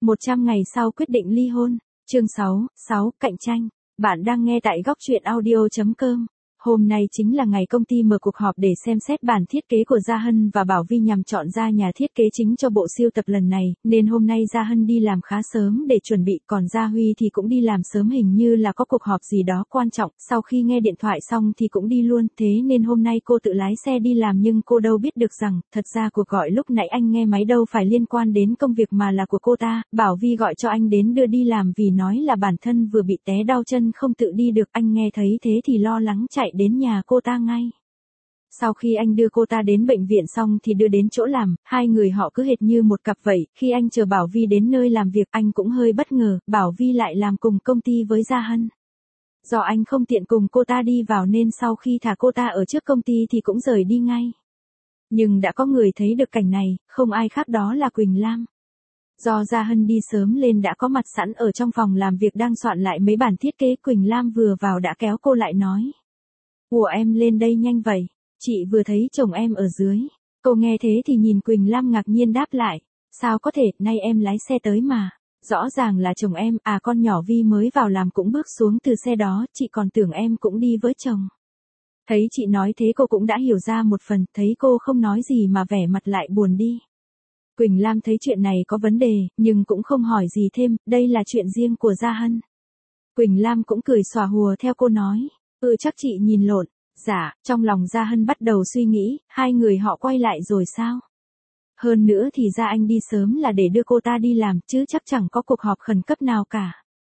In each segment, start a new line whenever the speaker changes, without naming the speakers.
100 ngày sau quyết định ly hôn. Chương 6, cạnh tranh. Bạn đang nghe tại góc truyện audio.com. Hôm nay chính là ngày công ty mở cuộc họp để xem xét bản thiết kế của Gia Hân và Bảo Vi nhằm chọn ra nhà thiết kế chính cho bộ sưu tập lần này, nên hôm nay Gia Hân đi làm khá sớm để chuẩn bị, còn Gia Huy thì cũng đi làm sớm, hình như là có cuộc họp gì đó quan trọng. Sau khi nghe điện thoại xong thì cũng đi luôn, thế nên hôm nay cô tự lái xe đi làm, nhưng cô đâu biết được rằng, thật ra cuộc gọi lúc nãy anh nghe máy đâu phải liên quan đến công việc mà là của cô ta. Bảo Vi gọi cho anh đến đưa đi làm vì nói là bản thân vừa bị té đau chân không tự đi được. Anh nghe thấy thế thì lo lắng chạy đến nhà cô ta ngay. Sau khi anh đưa cô ta đến bệnh viện xong thì đưa đến chỗ làm, hai người họ cứ hệt như một cặp vậy. Khi anh chờ Bảo Vi đến nơi làm việc, anh cũng hơi bất ngờ, Bảo Vi lại làm cùng công ty với Gia Hân. Do anh không tiện cùng cô ta đi vào nên sau khi thả cô ta ở trước công ty thì cũng rời đi ngay. Nhưng đã có người thấy được cảnh này, không ai khác đó là Quỳnh Lam. Do Gia Hân đi sớm lên đã có mặt sẵn ở trong phòng làm việc đang soạn lại mấy bản thiết kế, Quỳnh Lam vừa vào đã kéo cô lại nói: "Ủa em lên đây nhanh vậy, chị vừa thấy chồng em ở dưới." Cô nghe thế thì nhìn Quỳnh Lam ngạc nhiên đáp lại: "Sao có thể, nay em lái xe tới mà, rõ ràng là chồng em." "À, con nhỏ Vi mới vào làm cũng bước xuống từ xe đó, chị còn tưởng em cũng đi với chồng." Thấy chị nói thế cô cũng đã hiểu ra một phần, thấy cô không nói gì mà vẻ mặt lại buồn đi. Quỳnh Lam thấy chuyện này có vấn đề, nhưng cũng không hỏi gì thêm, đây là chuyện riêng của Gia Hân. Quỳnh Lam cũng cười xòa hùa theo cô nói: "Chắc chị nhìn lộn." Dạ, trong lòng Gia Hân bắt đầu suy nghĩ, hai người họ quay lại rồi sao? Hơn nữa thì ra anh đi sớm là để đưa cô ta đi làm, chứ chắc chẳng có cuộc họp khẩn cấp nào cả.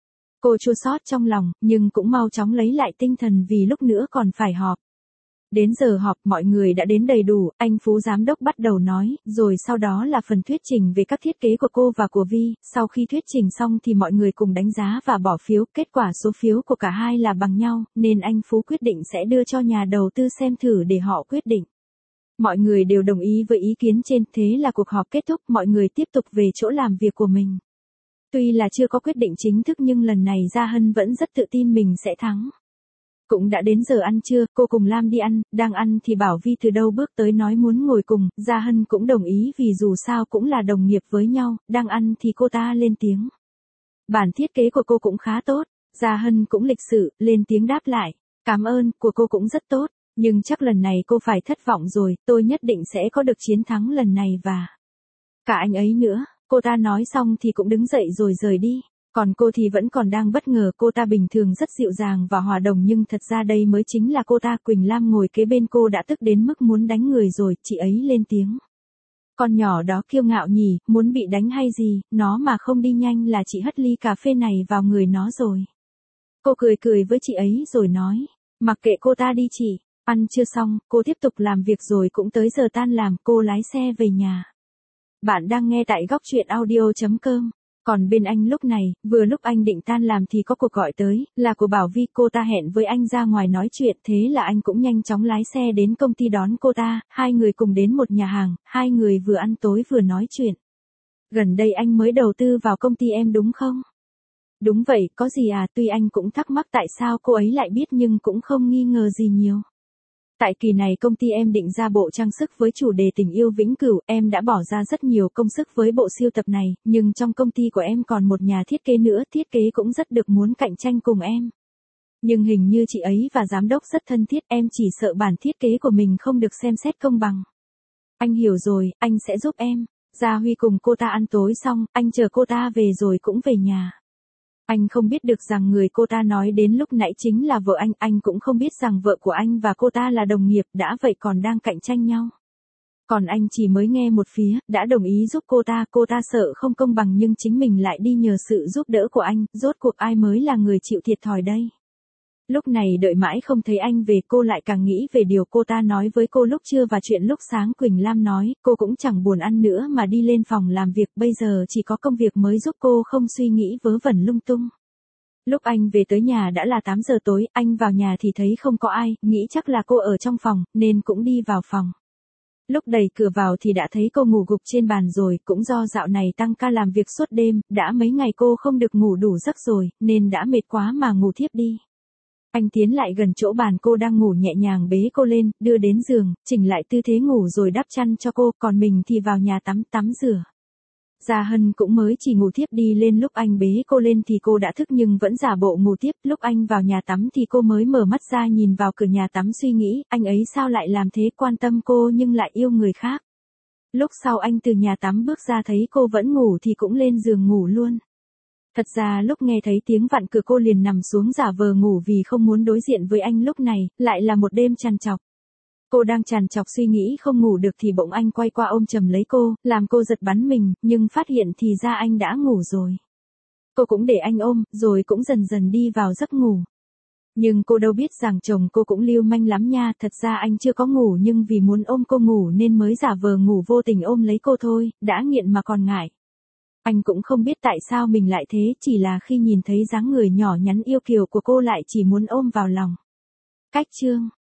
Cô chua xót trong lòng, nhưng cũng mau chóng lấy lại tinh thần vì lúc nữa còn phải họp. Đến giờ họp mọi người đã đến đầy đủ, anh Phú giám đốc bắt đầu nói, rồi sau đó là phần thuyết trình về các thiết kế của cô và của Vi. Sau khi thuyết trình xong thì mọi người cùng đánh giá và bỏ phiếu, kết quả số phiếu của cả hai là bằng nhau, nên anh Phú quyết định sẽ đưa cho nhà đầu tư xem thử để họ quyết định. Mọi người đều đồng ý với ý kiến trên, thế là cuộc họp kết thúc, mọi người tiếp tục về chỗ làm việc của mình. Tuy là chưa có quyết định chính thức nhưng lần này Gia Hân vẫn rất tự tin mình sẽ thắng. Cũng đã đến giờ ăn trưa, cô cùng Lam đi ăn, đang ăn thì Bảo Vi từ đâu bước tới nói muốn ngồi cùng, Gia Hân cũng đồng ý vì dù sao cũng là đồng nghiệp với nhau, đang ăn thì cô ta lên tiếng. Bản thiết kế của cô cũng khá tốt, Gia Hân cũng lịch sự, lên tiếng đáp lại, cảm ơn, của cô cũng rất tốt, nhưng chắc lần này cô phải thất vọng rồi, tôi nhất định sẽ có được chiến thắng lần này và cả anh ấy nữa. Cô ta nói xong thì cũng đứng dậy rồi rời đi. Còn cô thì vẫn còn đang bất ngờ, cô ta bình thường rất dịu dàng và hòa đồng nhưng thật ra đây mới chính là cô ta. Quỳnh Lam ngồi kế bên cô đã tức đến mức muốn đánh người rồi, chị ấy lên tiếng. Con nhỏ đó kiêu ngạo nhỉ, muốn bị đánh hay gì, nó mà không đi nhanh là chị hất ly cà phê này vào người nó rồi. Cô cười cười với chị ấy rồi nói, mặc kệ cô ta đi chị. Ăn chưa xong, cô tiếp tục làm việc rồi cũng tới giờ tan làm, cô lái xe về nhà. Bạn đang nghe tại góc truyện audio.com. Còn bên anh lúc này, vừa lúc anh định tan làm thì có cuộc gọi tới, là của Bảo Vi. Cô ta hẹn với anh ra ngoài nói chuyện, thế là anh cũng nhanh chóng lái xe đến công ty đón cô ta. Hai người cùng đến một nhà hàng, hai người vừa ăn tối vừa nói chuyện. Gần đây anh mới đầu tư vào công ty em đúng không? Đúng vậy, có gì à? Tuy anh cũng thắc mắc tại sao cô ấy lại biết nhưng cũng không nghi ngờ gì nhiều. Tại kỳ này công ty em định ra bộ trang sức với chủ đề tình yêu vĩnh cửu, em đã bỏ ra rất nhiều công sức với bộ sưu tập này, nhưng trong công ty của em còn một nhà thiết kế nữa, thiết kế cũng rất được, muốn cạnh tranh cùng em. Nhưng hình như chị ấy và giám đốc rất thân thiết, em chỉ sợ bản thiết kế của mình không được xem xét công bằng. Anh hiểu rồi, anh sẽ giúp em. Gia Huy cùng cô ta ăn tối xong, anh chờ cô ta về rồi cũng về nhà. Anh không biết được rằng người cô ta nói đến lúc nãy chính là vợ anh cũng không biết rằng vợ của anh và cô ta là đồng nghiệp, đã vậy còn đang cạnh tranh nhau. Còn anh chỉ mới nghe một phía, đã đồng ý giúp cô ta sợ không công bằng nhưng chính mình lại đi nhờ sự giúp đỡ của anh, rốt cuộc ai mới là người chịu thiệt thòi đây. Lúc này đợi mãi không thấy anh về, cô lại càng nghĩ về điều cô ta nói với cô lúc trưa và chuyện lúc sáng Quỳnh Lam nói, cô cũng chẳng buồn ăn nữa mà đi lên phòng làm việc, bây giờ chỉ có công việc mới giúp cô không suy nghĩ vớ vẩn lung tung. Lúc anh về tới nhà đã là 8 giờ tối, anh vào nhà thì thấy không có ai, nghĩ chắc là cô ở trong phòng, nên cũng đi vào phòng. Lúc đẩy cửa vào thì đã thấy cô ngủ gục trên bàn rồi, cũng do dạo này tăng ca làm việc suốt đêm, đã mấy ngày cô không được ngủ đủ giấc rồi, nên đã mệt quá mà ngủ thiếp đi. Anh tiến lại gần chỗ bàn cô đang ngủ, nhẹ nhàng bế cô lên, đưa đến giường, chỉnh lại tư thế ngủ rồi đắp chăn cho cô, còn mình thì vào nhà tắm rửa. Gia Hân cũng mới chỉ ngủ thiếp đi lên, lúc anh bế cô lên thì cô đã thức nhưng vẫn giả bộ ngủ tiếp, lúc anh vào nhà tắm thì cô mới mở mắt ra nhìn vào cửa nhà tắm suy nghĩ, anh ấy sao lại làm thế, quan tâm cô nhưng lại yêu người khác. Lúc sau anh từ nhà tắm bước ra thấy cô vẫn ngủ thì cũng lên giường ngủ luôn. Thật ra lúc nghe thấy tiếng vặn cửa cô liền nằm xuống giả vờ ngủ vì không muốn đối diện với anh, lúc này, lại là một đêm trằn trọc. Cô đang trằn trọc suy nghĩ không ngủ được thì bỗng anh quay qua ôm chầm lấy cô, làm cô giật bắn mình, nhưng phát hiện thì ra anh đã ngủ rồi. Cô cũng để anh ôm, rồi cũng dần dần đi vào giấc ngủ. Nhưng cô đâu biết rằng chồng cô cũng lưu manh lắm nha, thật ra anh chưa có ngủ nhưng vì muốn ôm cô ngủ nên mới giả vờ ngủ, vô tình ôm lấy cô thôi, đã nghiện mà còn ngại. Anh cũng không biết tại sao mình lại thế, chỉ là khi nhìn thấy dáng người nhỏ nhắn yêu kiều của cô lại chỉ muốn ôm vào lòng. Cách chương